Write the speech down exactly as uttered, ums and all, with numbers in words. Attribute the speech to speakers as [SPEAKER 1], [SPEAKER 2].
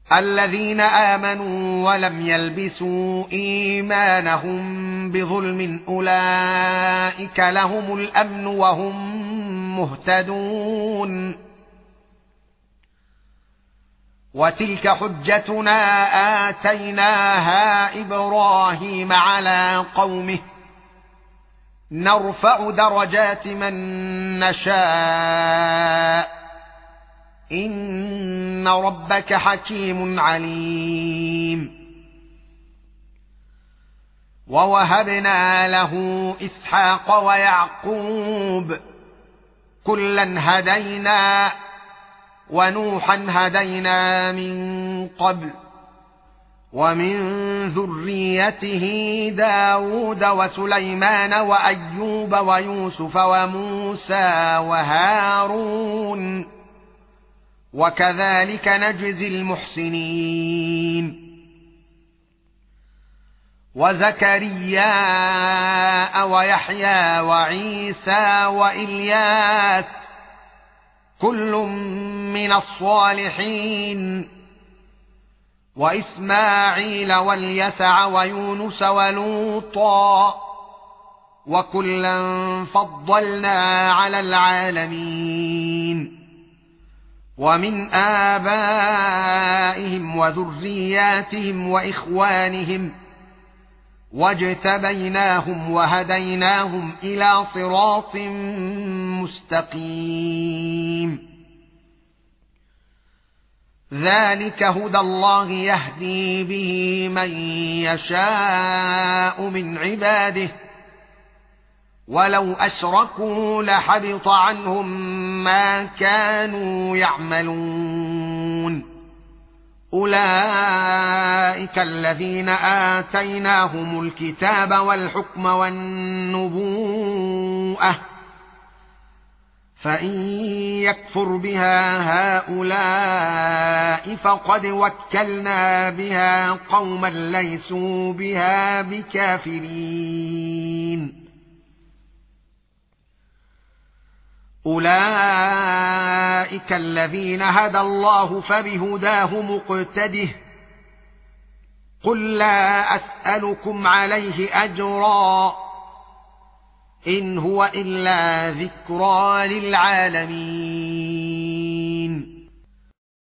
[SPEAKER 1] الذين آمنوا ولم يلبسوا إيمانهم بظلم أولئك لهم الأمن وهم مهتدون. وتلك حجتنا آتيناها إبراهيم على قومه نرفع درجات من نشاء إن ربك حكيم عليم. ووهبنا له إسحاق ويعقوب كلا هدينا ونوحا هدينا من قبل ومن ذريته داود وسليمان وأيوب ويوسف وموسى وهارون وكذلك نجزي المحسنين. وزكريا ويحيى وعيسى وإلياس كل من الصالحين وإسماعيل واليسع ويونس ولوطا وكلا فضلنا على العالمين. ومن آبائهم وذرياتهم وإخوانهم واجتبيناهم وهديناهم إلى صراط مستقيم. ذلك هدى الله يهدي به من يشاء من عباده ولو أشركوا لحبط عنهم ما كانوا يعملون. أولئك الذين آتيناهم الكتاب والحكم والنبوءة فإن يكفر بها هؤلاء فقد وكلنا بها قوما ليسوا بها بكافرين. أولئك الذين هدى الله فبهداه مقتده قل لا أسألكم عليه أجرا إن هو إلا ذكرى للعالمين.